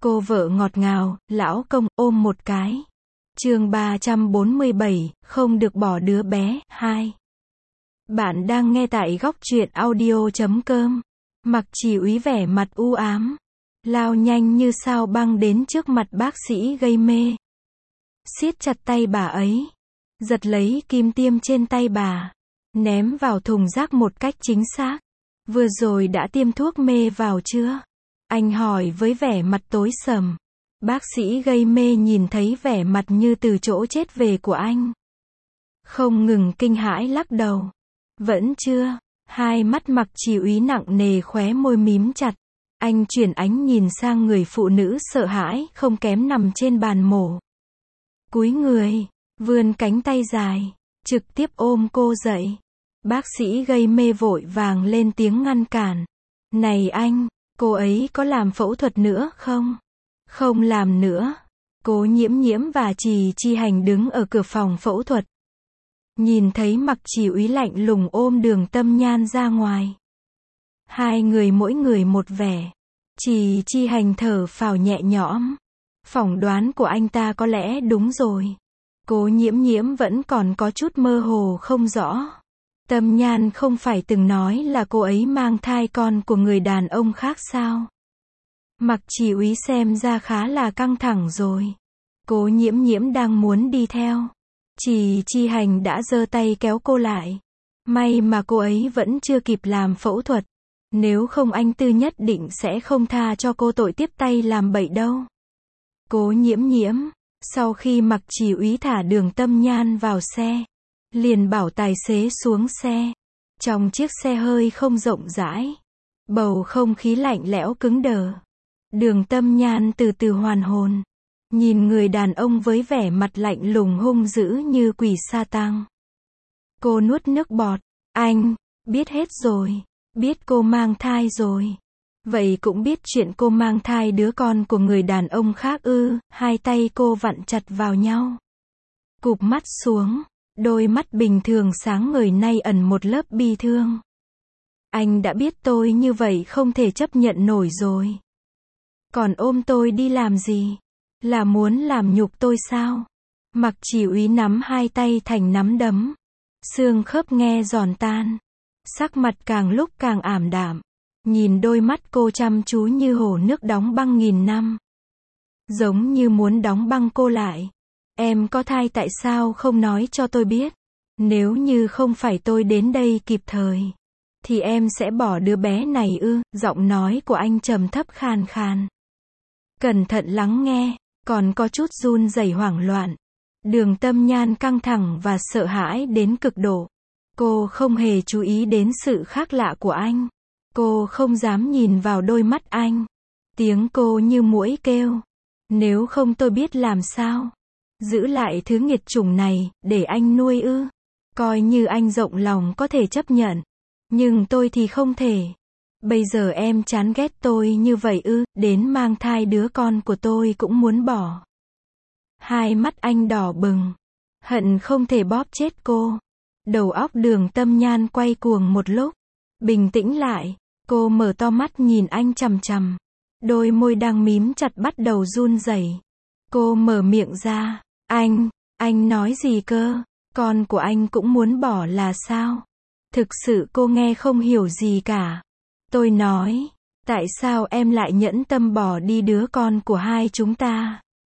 Cô vợ ngọt ngào, lão công, ôm một cái. Chương 347, không được bỏ đứa bé, 2. Bạn đang nghe tại góc truyện audio.com. Mặc Chỉ Úy vẻ mặt u ám, lao nhanh như sao băng đến trước mặt bác sĩ gây mê. Siết chặt tay bà ấy, giật lấy kim tiêm trên tay bà, ném vào thùng rác một cách chính xác. Vừa rồi đã tiêm thuốc mê vào chưa? Anh hỏi với vẻ mặt tối sầm. Bác sĩ gây mê nhìn thấy vẻ mặt như từ chỗ chết về của anh, không ngừng kinh hãi lắc đầu. Vẫn chưa. Hai mắt Mặc Chỉ Úy nặng nề, khóe môi mím chặt. Anh chuyển ánh nhìn sang người phụ nữ sợ hãi không kém nằm trên bàn mổ. Cúi người, vươn cánh tay dài, trực tiếp ôm cô dậy. Bác sĩ gây mê vội vàng lên tiếng ngăn cản. Này anh, cô ấy có làm phẫu thuật nữa không? Không làm nữa. Cố Nhiễm Nhiễm và Trì Chi Hành đứng ở cửa phòng phẫu thuật. Nhìn thấy Mặc Chỉ Úy lạnh lùng ôm Đường Tâm Nhan ra ngoài. Hai người mỗi người một vẻ. Trì Chi Hành thở phào nhẹ nhõm. Phỏng đoán của anh ta có lẽ đúng rồi. Cố Nhiễm Nhiễm vẫn còn có chút mơ hồ không rõ. Tâm Nhan không phải từng nói là cô ấy mang thai con của người đàn ông khác sao? Mặc Chỉ Úy xem ra khá là căng thẳng rồi. Cố Nhiễm Nhiễm đang muốn đi theo. Trì Chi Hành đã giơ tay kéo cô lại. May mà cô ấy vẫn chưa kịp làm phẫu thuật. Nếu không anh Tư nhất định sẽ không tha cho cô tội tiếp tay làm bậy đâu. Cố Nhiễm Nhiễm, sau khi Mặc Chỉ Úy thả Đường Tâm Nhan vào xe, liền bảo tài xế xuống xe. Trong chiếc xe hơi không rộng rãi, bầu không khí lạnh lẽo cứng đờ. Đường Tâm Nhan từ từ hoàn hồn, nhìn người đàn ông với vẻ mặt lạnh lùng hung dữ như quỷ sa tăng. Cô nuốt nước bọt. Anh, biết hết rồi. Biết cô mang thai rồi. Vậy cũng biết chuyện cô mang thai đứa con của người đàn ông khác ư? Hai tay cô vặn chặt vào nhau, cụp mắt xuống. Đôi mắt bình thường sáng ngời nay ẩn một lớp bi thương. Anh đã biết tôi như vậy không thể chấp nhận nổi rồi. Còn ôm tôi đi làm gì? Là muốn làm nhục tôi sao? Mặc Chỉ Úy nắm hai tay thành nắm đấm. Xương khớp nghe giòn tan. Sắc mặt càng lúc càng ảm đạm. Nhìn đôi mắt cô chăm chú như hồ nước đóng băng nghìn năm. Giống như muốn đóng băng cô lại. Em có thai tại sao không nói cho tôi biết? Nếu như không phải tôi đến đây kịp thời, thì em sẽ bỏ đứa bé này ư? Giọng nói của anh trầm thấp khàn khàn. Cẩn thận lắng nghe, còn có chút run rẩy hoảng loạn. Đường Tâm Nhan căng thẳng và sợ hãi đến cực độ. Cô không hề chú ý đến sự khác lạ của anh. Cô không dám nhìn vào đôi mắt anh. Tiếng cô như muỗi kêu. Nếu không tôi biết làm sao? Giữ lại thứ nghiệt chủng này, để anh nuôi ư? Coi như anh rộng lòng có thể chấp nhận. Nhưng tôi thì không thể. Bây giờ em chán ghét tôi như vậy ư? Đến mang thai đứa con của tôi cũng muốn bỏ. Hai mắt anh đỏ bừng. Hận không thể bóp chết cô. Đầu óc Đường Tâm Nhan quay cuồng một lúc. Bình tĩnh lại, cô mở to mắt nhìn anh chằm chằm. Đôi môi đang mím chặt bắt đầu run rẩy. Cô mở miệng ra. Anh nói gì cơ? Con của anh cũng muốn bỏ là sao? Thực sự cô nghe không hiểu gì cả. Tôi nói, tại sao em lại nhẫn tâm bỏ đi đứa con của hai chúng ta?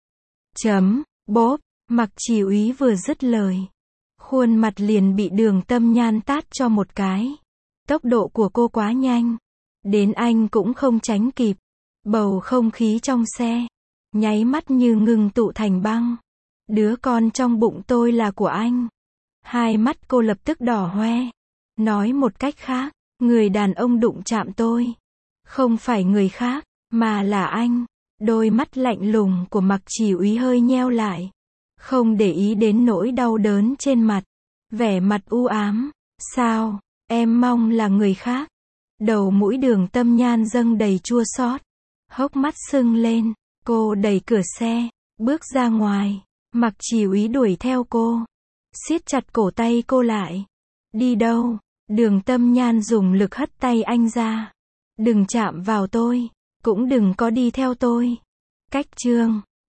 Bốp, Mặc Chỉ Úy vừa dứt lời, khuôn mặt liền bị Đường Tâm Nhan tát cho một cái. Tốc độ của cô quá nhanh, đến anh cũng không tránh kịp. Bầu không khí trong xe nháy mắt như ngừng tụ thành băng. Đứa con trong bụng tôi là của anh. Hai mắt cô lập tức đỏ hoe. Nói một cách khác, người đàn ông đụng chạm tôi không phải người khác, mà là anh. Đôi mắt lạnh lùng của Mặc Chỉ Úy hơi nheo lại, không để ý đến nỗi đau đớn trên mặt. Vẻ mặt u ám. Sao, em mong là người khác? Đầu mũi Đường Tâm Nhan dâng đầy chua xót, hốc mắt sưng lên. Cô đẩy cửa xe, bước ra ngoài. Mặc Chỉ Úy đuổi theo cô, siết chặt cổ tay cô lại. Đi đâu? Đường Tâm Nhan dùng lực hất tay anh ra. Đừng chạm vào tôi, cũng đừng có đi theo tôi. Cách chương